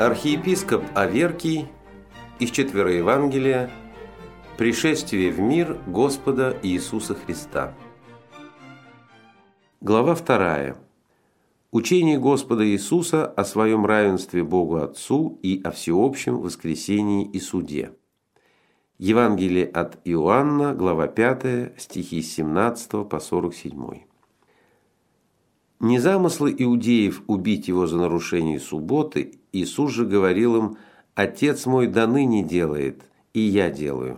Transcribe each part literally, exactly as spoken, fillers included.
Архиепископ Аверкий из Четвероевангелия «Пришествие в мир Господа Иисуса Христа». Глава вторая. Учение Господа Иисуса о своем равенстве Богу Отцу и о всеобщем воскресении и суде. Евангелие от Иоанна, глава пятая, стихи с семнадцатого по сорок семь. Не замыслы иудеев убить его за нарушение субботы, Иисус же говорил им: «Отец мой до ныне делает, и я делаю».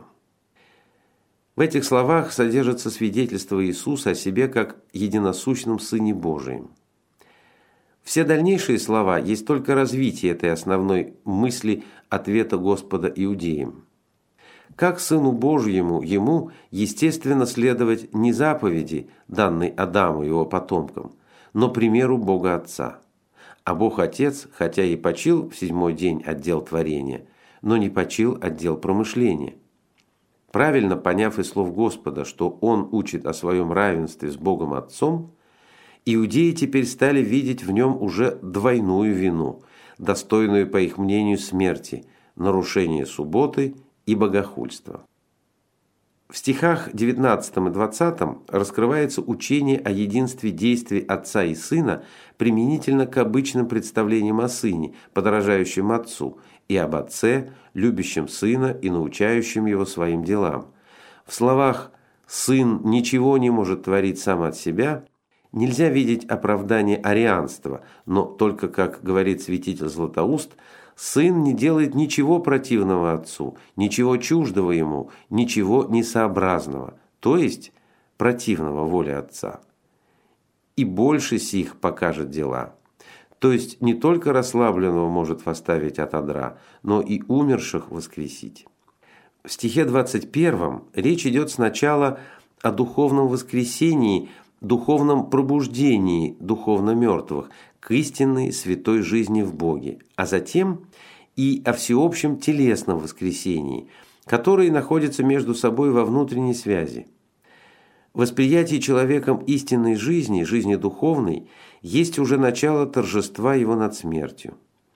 В этих словах содержится свидетельство Иисуса о себе как единосущном Сыне Божием. Все дальнейшие слова есть только развитие этой основной мысли ответа Господа иудеям. Как Сыну Божьему ему, естественно, следовать не заповеди, данной Адаму и его потомкам, но примеру Бога Отца. А Бог Отец, хотя и почил в седьмой день от дел творения, но не почил от дел промышления. Правильно поняв из слов Господа, что Он учит о своем равенстве с Богом Отцом, иудеи теперь стали видеть в нем уже двойную вину, достойную, по их мнению, смерти, нарушение субботы и богохульства. В стихах девятнадцатом и двадцатом раскрывается учение о единстве действий Отца и Сына применительно к обычным представлениям о Сыне, подражающем Отцу, и об Отце, любящем Сына и научающем Его своим делам. В словах «Сын ничего не может творить сам от себя» нельзя видеть оправдание арианства, но только, как говорит святитель Златоуст, Сын не делает ничего противного Отцу, ничего чуждого Ему, ничего несообразного, то есть противного воле Отца. И больше сих покажет дела. То есть не только расслабленного может восставить от одра, но и умерших воскресить. В стихе двадцать первом речь идет сначала о духовном воскресении, духовном пробуждении духовно мертвых к истинной святой жизни в Боге, а затем и о всеобщем телесном воскресении, которые находятся между собой во внутренней связи. Восприятие человеком истинной жизни, жизни духовной, есть уже начало торжества его над смертью.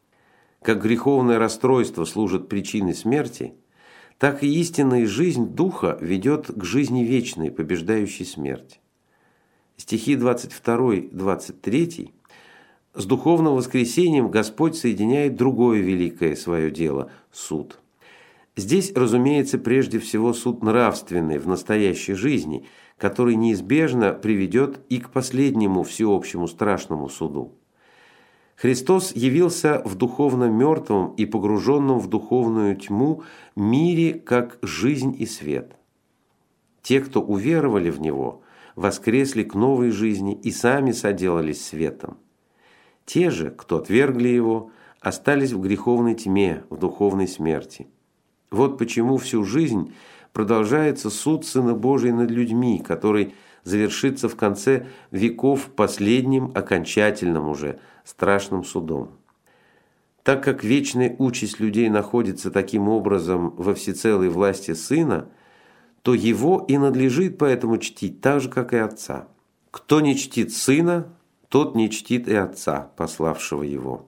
Как греховное расстройство служит причиной смерти, так и истинная жизнь духа ведет к жизни вечной, побеждающей смерть. Стихи двадцать второй — двадцать третий с духовным воскресением Господь соединяет другое великое свое дело – суд. Здесь, разумеется, прежде всего суд нравственный в настоящей жизни, который неизбежно приведет и к последнему всеобщему страшному суду. Христос явился в духовно мертвом и погруженном в духовную тьму мире как жизнь и свет. Те, кто уверовали в Него, воскресли к новой жизни и сами соделались светом. Те же, кто отвергли Его, остались в греховной тьме, в духовной смерти. Вот почему всю жизнь продолжается суд Сына Божия над людьми, который завершится в конце веков последним, окончательным уже, страшным судом. Так как вечная участь людей находится таким образом во всецелой власти Сына, то Его и надлежит поэтому чтить так же, как и Отца. Кто не чтит Сына, тот не чтит и Отца, пославшего Его.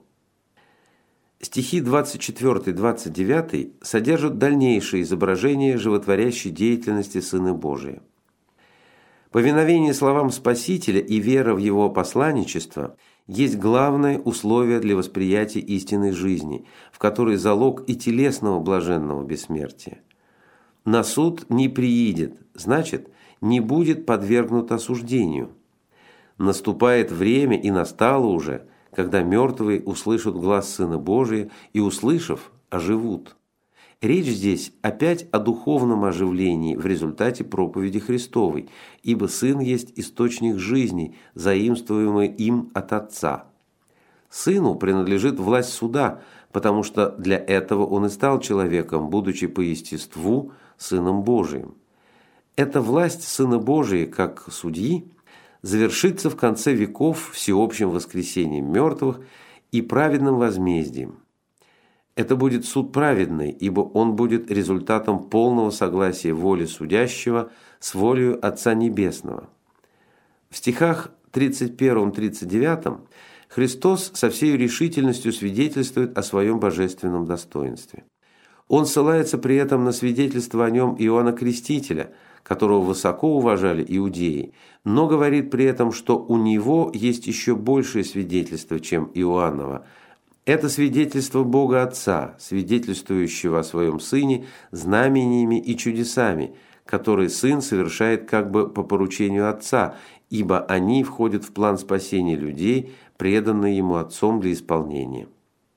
Стихи двадцать четвёртый — двадцать девятый содержат дальнейшее изображение животворящей деятельности Сына Божия. Повиновение словам Спасителя и вера в Его посланничество есть главное условие для восприятия истинной жизни, в которой залог и телесного блаженного бессмертия. На суд не приидет, значит, не будет подвергнут осуждению. Наступает время, и настало уже, когда мертвые услышат глас Сына Божия и, услышав, оживут. Речь здесь опять о духовном оживлении в результате проповеди Христовой, ибо Сын есть источник жизни, заимствуемый им от Отца. Сыну принадлежит власть суда, потому что для этого Он и стал человеком, будучи по естеству Сыном Божиим. Эта власть Сына Божия, как судьи, завершится в конце веков всеобщим воскресением мертвых и праведным возмездием. Это будет суд праведный, ибо он будет результатом полного согласия воли судящего с волею Отца Небесного. В стихах тридцать первом — тридцать девятом Христос со всей решительностью свидетельствует о своем божественном достоинстве. Он ссылается при этом на свидетельство о нем Иоанна Крестителя, которого высоко уважали иудеи, но говорит при этом, что у него есть еще большее свидетельство, чем Иоанново. Это свидетельство Бога Отца, свидетельствующего о своем Сыне знамениями и чудесами, которые Сын совершает как бы по поручению Отца, ибо они входят в план спасения людей, преданный Ему Отцом для исполнения.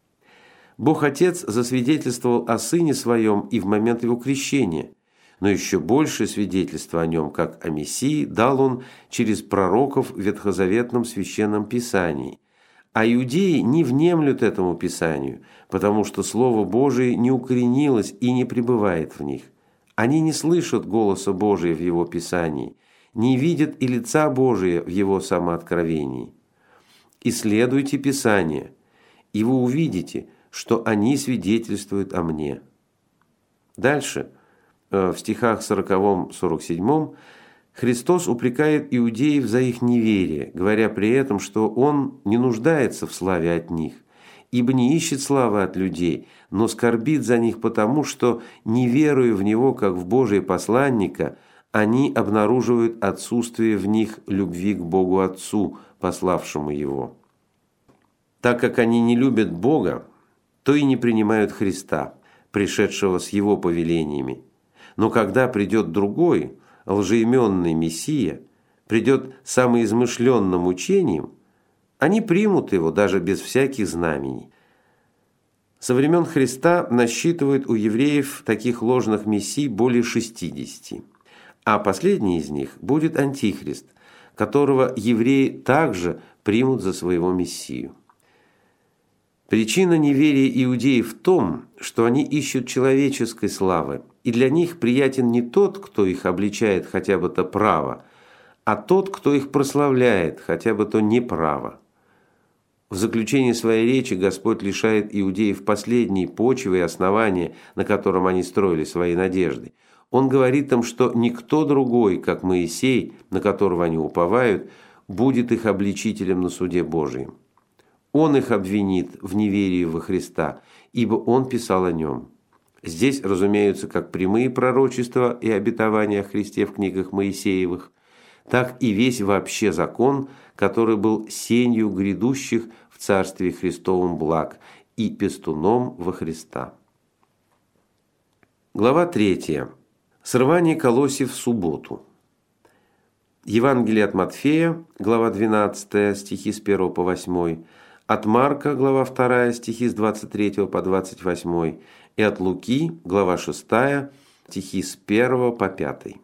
Бог Отец засвидетельствовал о Сыне Своем и в момент Его крещения, но еще большее свидетельство о Нем, как о Мессии, дал Он через пророков в Ветхозаветном Священном Писании. А иудеи не внемлют этому Писанию, потому что Слово Божие не укоренилось и не пребывает в них. Они не слышат голоса Божия в Его Писании, не видят и лица Божия в Его самооткровении. Исследуйте Писание, и вы увидите, что они свидетельствуют о мне. Дальше, в стихах сороковом сорок седьмом, Христос упрекает иудеев за их неверие, говоря при этом, что Он не нуждается в славе от них, ибо не ищет славы от людей, но скорбит за них потому, что, не веруя в Него как в Божия посланника, они обнаруживают отсутствие в них любви к Богу Отцу, пославшему Его. Так как они не любят Бога, то и не принимают Христа, пришедшего с Его повелениями. Но когда придет другой, лжеименный Мессия, придет самоизмышленным учением, они примут его даже без всяких знамений. Со времен Христа насчитывают у евреев таких ложных мессий более шестидесяти, а последний из них будет Антихрист, которого евреи также примут за своего Мессию. Причина неверия иудеев в том, что они ищут человеческой славы, и для них приятен не тот, кто их обличает хотя бы то право, а тот, кто их прославляет хотя бы то неправо. В заключении своей речи Господь лишает иудеев последней почвы и основания, на котором они строили свои надежды. Он говорит им, что никто другой, как Моисей, на которого они уповают, будет их обличителем на суде Божием. Он их обвинит в неверии во Христа, ибо Он писал о Нем. Здесь разумеются как прямые пророчества и обетования о Христе в книгах Моисеевых, так и весь вообще закон, который был сенью грядущих в Царстве Христовом благ и пестуном во Христа. Глава третья. Срывание колосьев в субботу. Евангелие от Матфея, глава двенадцатая, стихи с первого по восьмой, от Марка, глава вторая, стихи с двадцать третьего по двадцать восьмой, и от Луки, глава шестая, стихи с первого по пятый.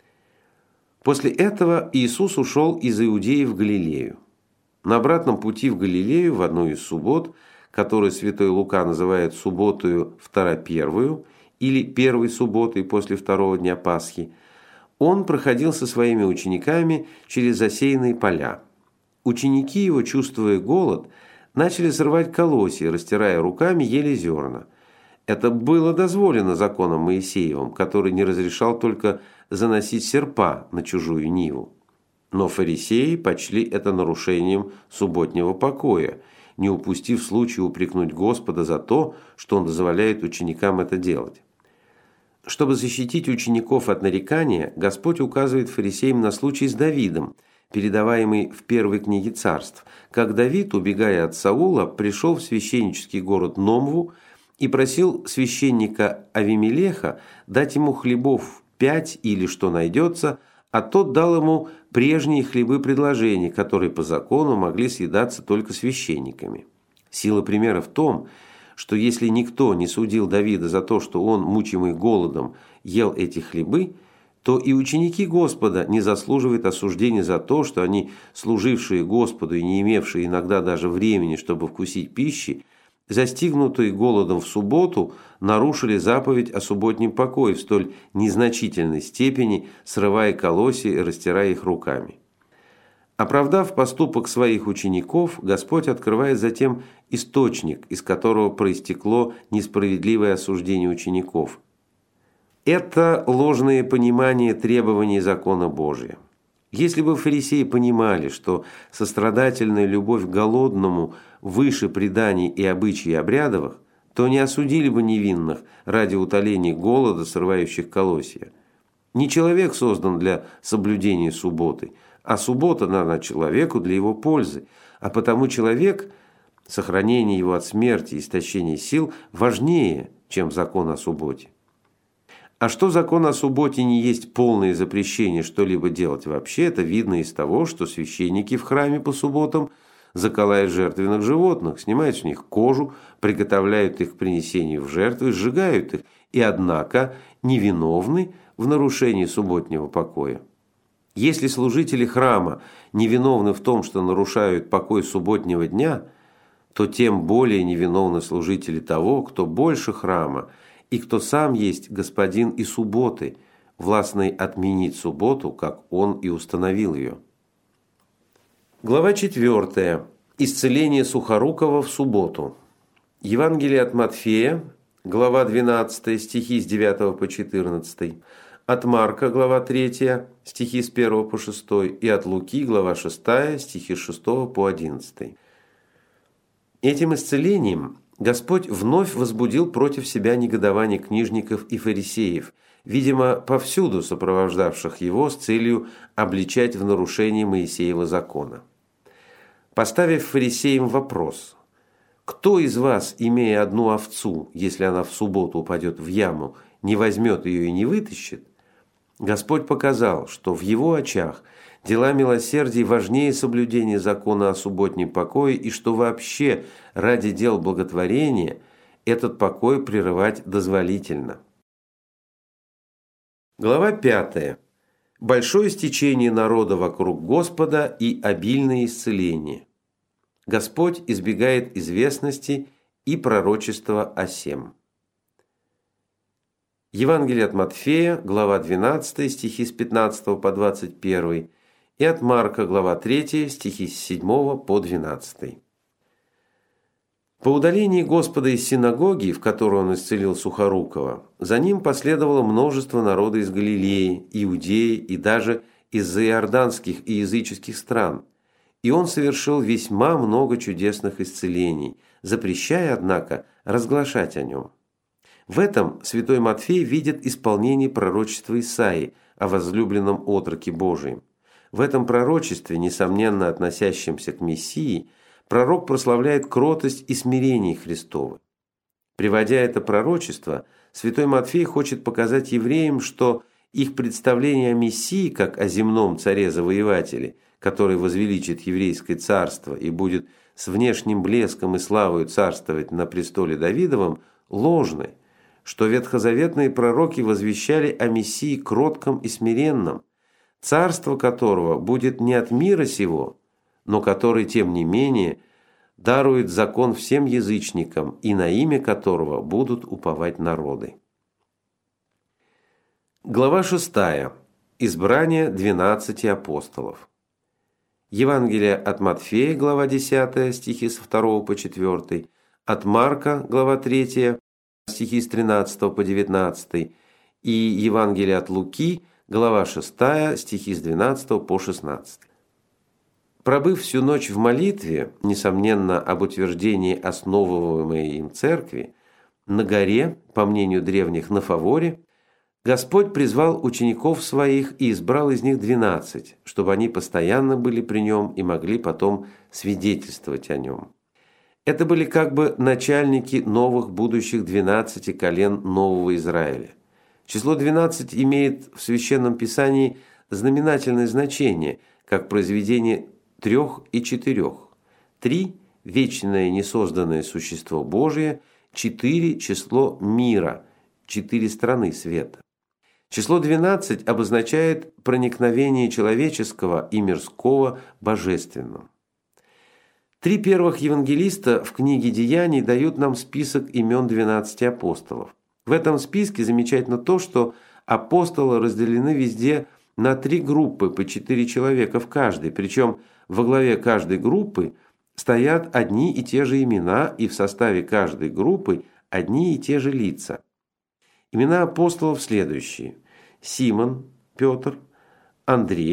После этого Иисус ушел из Иудеи в Галилею. На обратном пути в Галилею в одну из суббот, которую святой Лука называет субботою второпервую или первой субботой после второго дня Пасхи, он проходил со своими учениками через засеянные поля. Ученики его, чувствуя голод, начали срывать колосья, растирая руками, ели зерна. Это было дозволено законом Моисеевым, который не разрешал только заносить серпа на чужую ниву. Но фарисеи почли это нарушением субботнего покоя, не упустив случая упрекнуть Господа за то, что Он дозволяет ученикам это делать. Чтобы защитить учеников от нарекания, Господь указывает фарисеям на случай с Давидом, передаваемый в первой книге Царств, как Давид, убегая от Саула, пришел в священнический город Номву и просил священника Авимелеха дать ему хлебов пять или что найдется, а тот дал ему прежние хлебы предложений, которые по закону могли съедаться только священниками. Сила примера в том, что если никто не судил Давида за то, что он, мучимый голодом, ел эти хлебы, то и ученики Господа не заслуживают осуждения за то, что они, служившие Господу и не имевшие иногда даже времени, чтобы вкусить пищи, застигнутые голодом в субботу, нарушили заповедь о субботнем покое в столь незначительной степени, срывая колосья и растирая их руками. Оправдав поступок своих учеников, Господь открывает затем источник, из которого проистекло несправедливое осуждение учеников. Это ложное понимание требований закона Божия. Если бы фарисеи понимали, что сострадательная любовь к голодному выше преданий и обычаев обрядовых, то не осудили бы невинных ради утоления голода, срывающих колосья. Не человек создан для соблюдения субботы, а суббота дана человеку для его пользы, а потому человек, сохранение его от смерти и истощения сил, важнее, чем закон о субботе. А что закон о субботе не есть полное запрещение что-либо делать вообще, это видно из того, что священники в храме по субботам заколают жертвенных животных, снимают с них кожу, приготовляют их к принесению в жертву и сжигают их, и, однако, невиновны в нарушении субботнего покоя. Если служители храма невиновны в том, что нарушают покой субботнего дня, то тем более невиновны служители того, кто больше храма, и кто сам есть господин и субботы, властный отменить субботу, как он и установил ее. Глава четвёртая. Исцеление Сухорукова в субботу. Евангелие от Матфея, глава двенадцатая, стихи с девятого по четырнадцатый. От Марка, глава третья, стихи с первого по шестой. И от Луки, глава шестая, стихи с шестого по одиннадцатый. Этим исцелением Господь вновь возбудил против себя негодование книжников и фарисеев, видимо, повсюду сопровождавших его с целью обличать в нарушении Моисеева закона. Поставив фарисеям вопрос: «Кто из вас, имея одну овцу, если она в субботу упадет в яму, не возьмет ее и не вытащит?» Господь показал, что в его очах дела милосердия важнее соблюдения закона о субботнем покое, и что вообще ради дел благотворения этот покой прерывать дозволительно. Глава пятая. Большое стечение народа вокруг Господа и обильное исцеление. Господь избегает известности и пророчества о сем. Евангелие от Матфея, глава двенадцатая, стихи с пятнадцатого по двадцать первый, и от Марка, глава третья, стихи с седьмого по двенадцатый. По удалении Господа из синагоги, в которой он исцелил Сухорукова, за ним последовало множество народа из Галилеи, Иудеи и даже из иорданских и языческих стран, и он совершил весьма много чудесных исцелений, запрещая, однако, разглашать о нем. В этом святой Матфей видит исполнение пророчества Исаии о возлюбленном отроке Божием. В этом пророчестве, несомненно относящемся к Мессии, пророк прославляет кротость и смирение Христовы. Приводя это пророчество, святой Матфей хочет показать евреям, что их представление о Мессии, как о земном царе-завоевателе, который возвеличит еврейское царство и будет с внешним блеском и славою царствовать на престоле Давидовом, ложны, что ветхозаветные пророки возвещали о Мессии кротком и смиренном, царство которого будет не от мира сего, но который, тем не менее, дарует закон всем язычникам, и на имя которого будут уповать народы. Глава шестая. Избрание двенадцати апостолов. Евангелие от Матфея, глава десятая, стихи со второго по четвёртый, от Марка, глава третья, стихи с тринадцатого по девятнадцатый, и Евангелие от Луки, глава шестая, стихи с двенадцатого по шестнадцатый. Пробыв всю ночь в молитве, несомненно, об утверждении основываемой им церкви, на горе, по мнению древних, на Фаворе, Господь призвал учеников своих и избрал из них двенадцать, чтобы они постоянно были при нем и могли потом свидетельствовать о нем. Это были как бы начальники новых будущих двенадцати колен Нового Израиля. Число двенадцать имеет в Священном Писании знаменательное значение, как произведение трех и четырех. Три – вечное несозданное существо Божие, четыре – число мира, четыре страны света. Число двенадцать обозначает проникновение человеческого и мирского божественным. Три первых евангелиста в книге «Деяний» дают нам список имен двенадцати апостолов. В этом списке замечательно то, что апостолы разделены везде на три группы по четыре человека в каждой, причем во главе каждой группы стоят одни и те же имена, и в составе каждой группы одни и те же лица. Имена апостолов следующие: Симон, Петр, Андрей,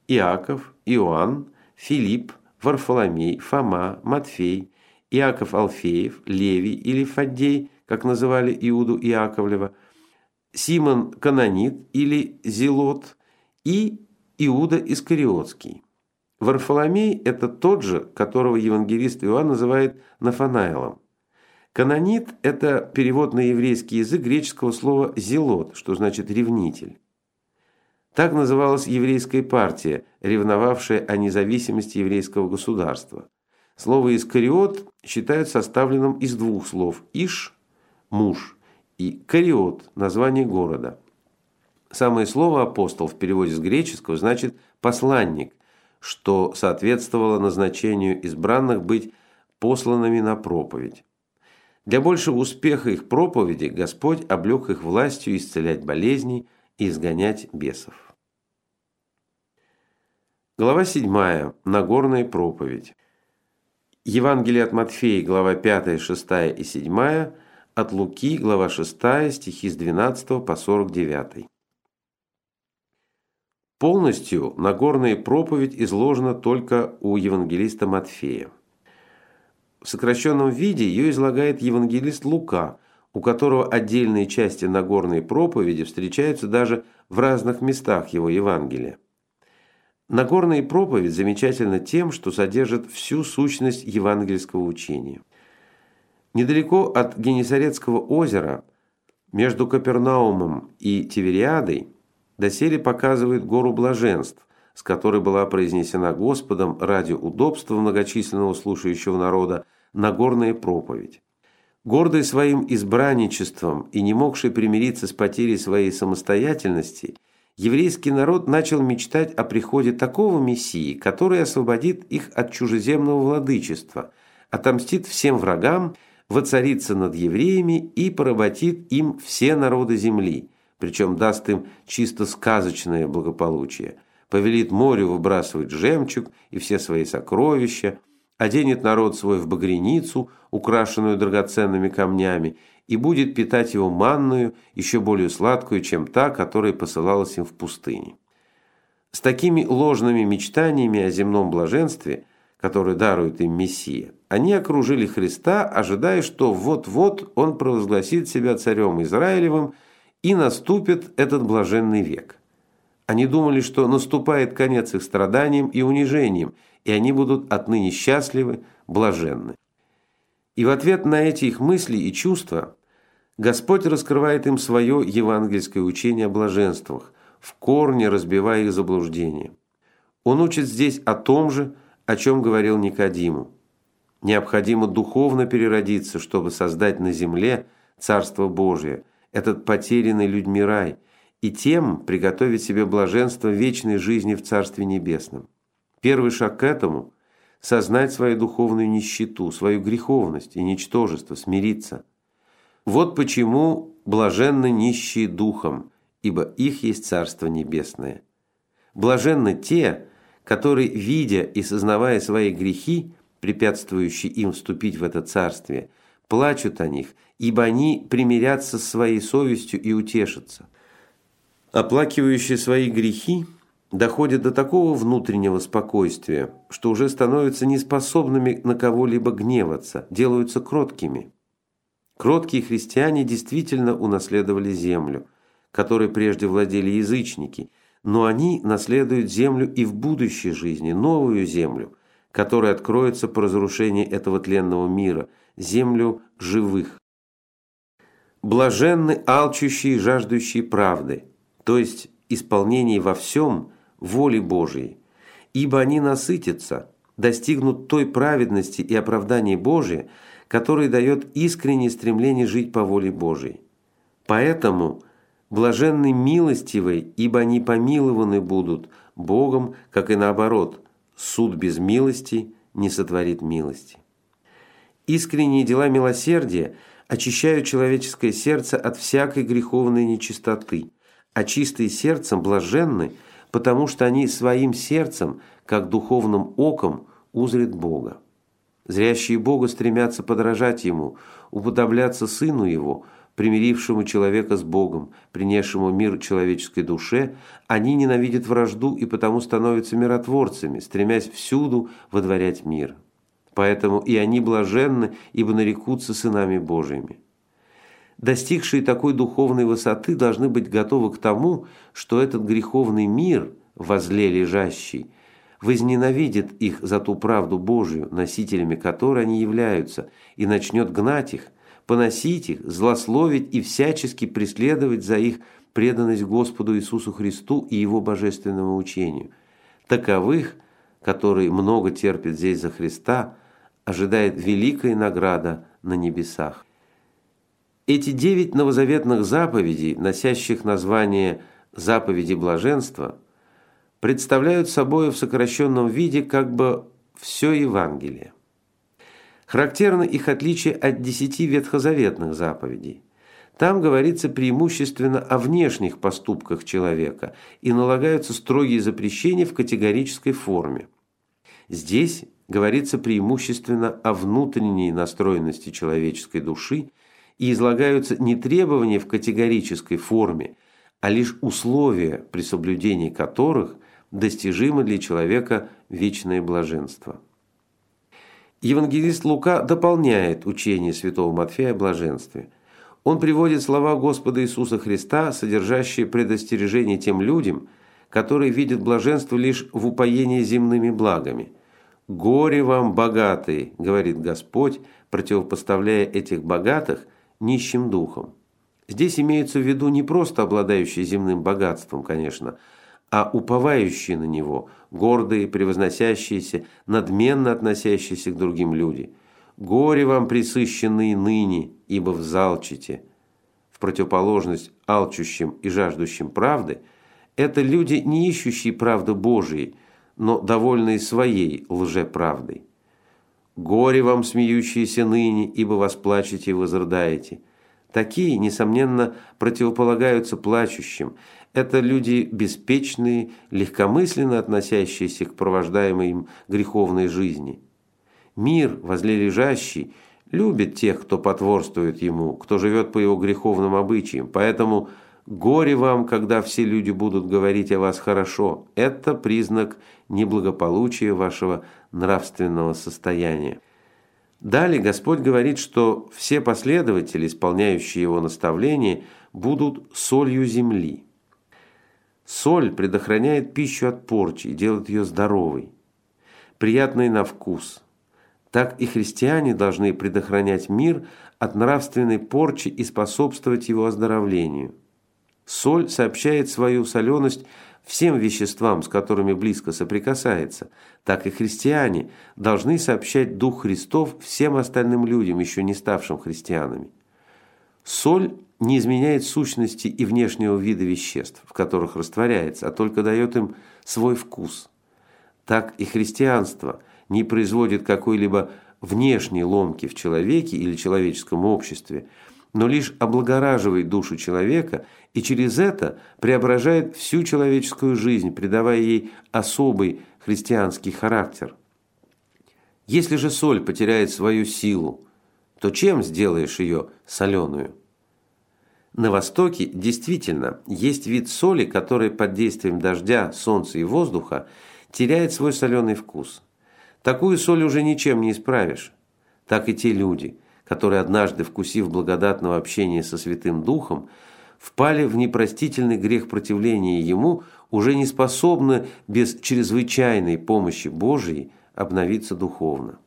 Иаков, Иоанн, Филипп, Варфоломей, Фома, Матфей, Иаков Алфеев, Левий или Фаддей, как называли Иуду Иаковлева, Симон Канонит или Зелот и Иуда Искариотский. Варфоломей – это тот же, которого евангелист Иоанн называет Нафанаилом. Канонит – это перевод на еврейский язык греческого слова «зелот», что значит «ревнитель». Так называлась еврейская партия, ревновавшая о независимости еврейского государства. Слово «искариот» считают составленным из двух слов «иш» – «муж» и «кариот» – название города. Самое слово «апостол» в переводе с греческого значит «посланник», что соответствовало назначению избранных быть посланными на проповедь. Для большего успеха их проповеди Господь облек их властью исцелять болезни и изгонять бесов. Глава седьмая. Нагорная проповедь. Евангелие от Матфея, глава пятая, шестая и седьмая, от Луки, глава шестая, стихи с двенадцатого по сорок девятый. Полностью Нагорная проповедь изложена только у евангелиста Матфея. В сокращенном виде ее излагает евангелист Лука, у которого отдельные части Нагорной проповеди встречаются даже в разных местах его Евангелия. Нагорная проповедь замечательна тем, что содержит всю сущность евангельского учения. Недалеко от Генесаретского озера, между Капернаумом и Тивериадой, доселе показывает гору блаженств, с которой была произнесена Господом ради удобства многочисленного слушающего народа Нагорная проповедь. Гордый своим избранничеством и не могший примириться с потерей своей самостоятельности, еврейский народ начал мечтать о приходе такого Мессии, который освободит их от чужеземного владычества, отомстит всем врагам, воцарится над евреями и поработит им все народы земли, причем даст им чисто сказочное благополучие, повелит морю выбрасывать жемчуг и все свои сокровища, оденет народ свой в багряницу, украшенную драгоценными камнями, и будет питать его манною, еще более сладкую, чем та, которая посылалась им в пустыне. С такими ложными мечтаниями о земном блаженстве, которое дарует им Мессия, они окружили Христа, ожидая, что вот-вот Он провозгласит себя царем Израилевым, и наступит этот блаженный век. Они думали, что наступает конец их страданиям и унижениям, и они будут отныне счастливы, блаженны. И в ответ на эти их мысли и чувства Господь раскрывает им свое евангельское учение о блаженствах, в корне разбивая их заблуждения. Он учит здесь о том же, о чем говорил Никодиму. Необходимо духовно переродиться, чтобы создать на земле Царство Божие, этот потерянный людьми рай, и тем приготовить себе блаженство вечной жизни в Царстве Небесном. Первый шаг к этому – сознать свою духовную нищету, свою греховность и ничтожество, смириться. Вот почему блаженны нищие духом, ибо их есть Царство Небесное. Блаженны те, которые, видя и сознавая свои грехи, препятствующие им вступить в это царствие, плачут о них, ибо они примирятся с своей совестью и утешатся. Оплакивающие свои грехи доходят до такого внутреннего спокойствия, что уже становятся неспособными на кого-либо гневаться, делаются кроткими. Кроткие христиане действительно унаследовали землю, которой прежде владели язычники, но они наследуют землю и в будущей жизни, новую землю, которая откроется по разрушении этого тленного мира, землю живых. Блаженны алчущие и жаждущие правды, то есть исполнение во всем воли Божией, ибо они насытятся, достигнут той праведности и оправдания Божия, который дает искреннее стремление жить по воле Божией. Поэтому блаженны милостивые, ибо они помилованы будут Богом, как и наоборот, суд без милости не сотворит милости. Искренние дела милосердия очищают человеческое сердце от всякой греховной нечистоты, а чистые сердцем блаженны, потому что они своим сердцем, как духовным оком, узрят Бога. Зрящие Бога стремятся подражать Ему, уподобляться Сыну Его, примирившему человека с Богом, принесшему мир человеческой душе, они ненавидят вражду и потому становятся миротворцами, стремясь всюду водворять мир. Поэтому и они блаженны, ибо нарекутся сынами Божьими. Достигшие такой духовной высоты должны быть готовы к тому, что этот греховный мир, возле лежащий, возненавидит их за ту правду Божию, носителями которой они являются, и начнет гнать их, поносить их, злословить и всячески преследовать за их преданность Господу Иисусу Христу и Его божественному учению. Таковых, которые много терпят здесь за Христа, ожидает великая награда на небесах. Эти девять новозаветных заповедей, носящих название «заповеди блаженства», представляют собой в сокращенном виде как бы все Евангелие. Характерно их отличие от десяти ветхозаветных заповедей. Там говорится преимущественно о внешних поступках человека и налагаются строгие запрещения в категорической форме. Здесь говорится преимущественно о внутренней настроенности человеческой души и излагаются не требования в категорической форме, а лишь условия, при соблюдении которых достижимо для человека вечное блаженство. Евангелист Лука дополняет учение святого Матфея о блаженстве. Он приводит слова Господа Иисуса Христа, содержащие предостережение тем людям, которые видят блаженство лишь в упоении земными благами. «Горе вам, богатые», – говорит Господь, противопоставляя этих богатых нищим духом. Здесь имеются в виду не просто обладающие земным богатством, конечно, а уповающие на него, гордые, превозносящиеся, надменно относящиеся к другим люди. «Горе вам, пресыщенные ныне, ибо взалчите». В противоположность алчущим и жаждущим правды, это люди, не ищущие правды Божией, но довольные своей лжеправдой. «Горе вам, смеющиеся ныне, ибо восплачете и возрыдаете». Такие, несомненно, противополагаются плачущим. Это люди беспечные, легкомысленно относящиеся к провождаемой им греховной жизни. Мир, возле лежащий, любит тех, кто потворствует ему, кто живет по его греховным обычаям. Поэтому горе вам, когда все люди будут говорить о вас хорошо. Это признак неблагополучия вашего нравственного состояния. Далее Господь говорит, что все последователи, исполняющие Его наставления, будут солью земли. Соль предохраняет пищу от порчи и делает ее здоровой, приятной на вкус. Так и христиане должны предохранять мир от нравственной порчи и способствовать его оздоровлению. Соль сообщает свою соленость всем веществам, с которыми близко соприкасается, так и христиане должны сообщать Дух Христов всем остальным людям, еще не ставшим христианами. Соль не изменяет сущности и внешнего вида веществ, в которых растворяется, а только дает им свой вкус. Так и христианство не производит какой-либо внешней ломки в человеке или человеческом обществе, но лишь облагораживает душу человека и через это преображает всю человеческую жизнь, придавая ей особый христианский характер. Если же соль потеряет свою силу, то чем сделаешь ее соленую? На Востоке действительно есть вид соли, который под действием дождя, солнца и воздуха теряет свой соленый вкус. Такую соль уже ничем не исправишь. Так и те люди, которые однажды, вкусив благодатного общения со Святым Духом, впали в непростительный грех противления Ему, уже не способны без чрезвычайной помощи Божией обновиться духовно.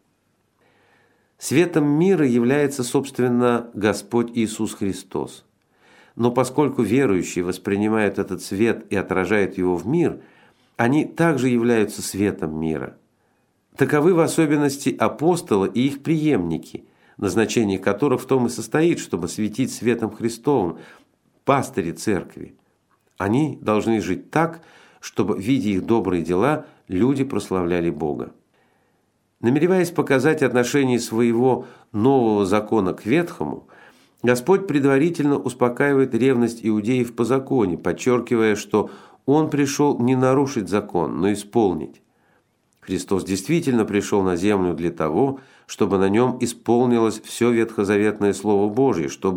Светом мира является, собственно, Господь Иисус Христос. Но поскольку верующие воспринимают этот свет и отражают его в мир, они также являются светом мира. Таковы в особенности апостолы и их преемники, назначение которых в том и состоит, чтобы светить светом Христовым, пастыри церкви. Они должны жить так, чтобы, видя их добрые дела, люди прославляли Бога. Намереваясь показать отношение своего нового закона к ветхому, Господь предварительно успокаивает ревность иудеев по законе, подчеркивая, что Он пришел не нарушить закон, но исполнить. Христос действительно пришел на землю для того, чтобы на нем исполнилось все ветхозаветное Слово Божие, чтобы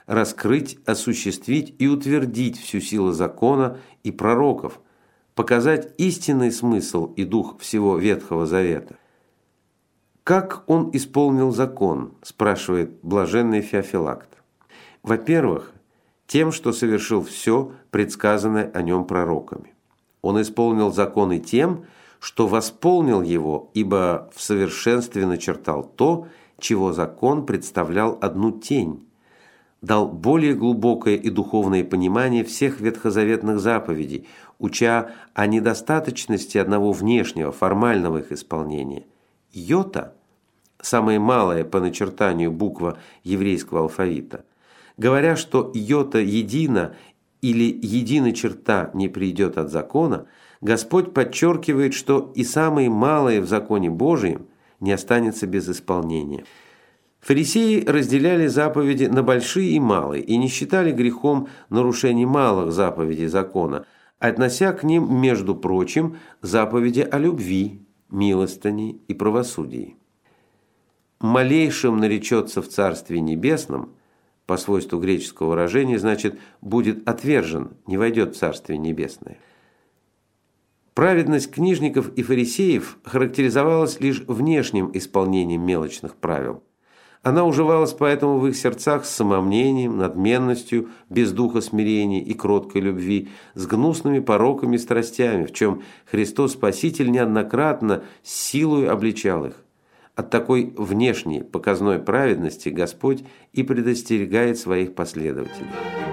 раскрыть, осуществить и утвердить всю силу закона и пророков, показать истинный смысл и дух всего Ветхого Завета. «Как он исполнил закон?» – спрашивает блаженный Феофилакт. Во-первых, тем, что совершил все, предсказанное о нем пророками. Он исполнил закон и тем, что восполнил его, ибо в совершенстве начертал то, чего закон представлял одну тень, дал более глубокое и духовное понимание всех ветхозаветных заповедей, уча о недостаточности одного внешнего, формального их исполнения. Йота, самая малая по начертанию буква еврейского алфавита, говоря, что йота едина или едина черта не придет от закона, Господь подчеркивает, что и самое малое в законе Божьем не останется без исполнения. Фарисеи разделяли заповеди на большие и малые и не считали грехом нарушение малых заповедей закона, относя к ним, между прочим, заповеди о любви, милостыне и правосудии. «Малейшим наречется в Царстве Небесном», по свойству греческого выражения, значит, будет отвержен, не войдет в Царствие Небесное. Праведность книжников и фарисеев характеризовалась лишь внешним исполнением мелочных правил. Она уживалась поэтому в их сердцах с самомнением, надменностью, без духа смирения и кроткой любви, с гнусными пороками и страстями, в чем Христос Спаситель неоднократно с силой обличал их. От такой внешней показной праведности Господь и предостерегает своих последователей.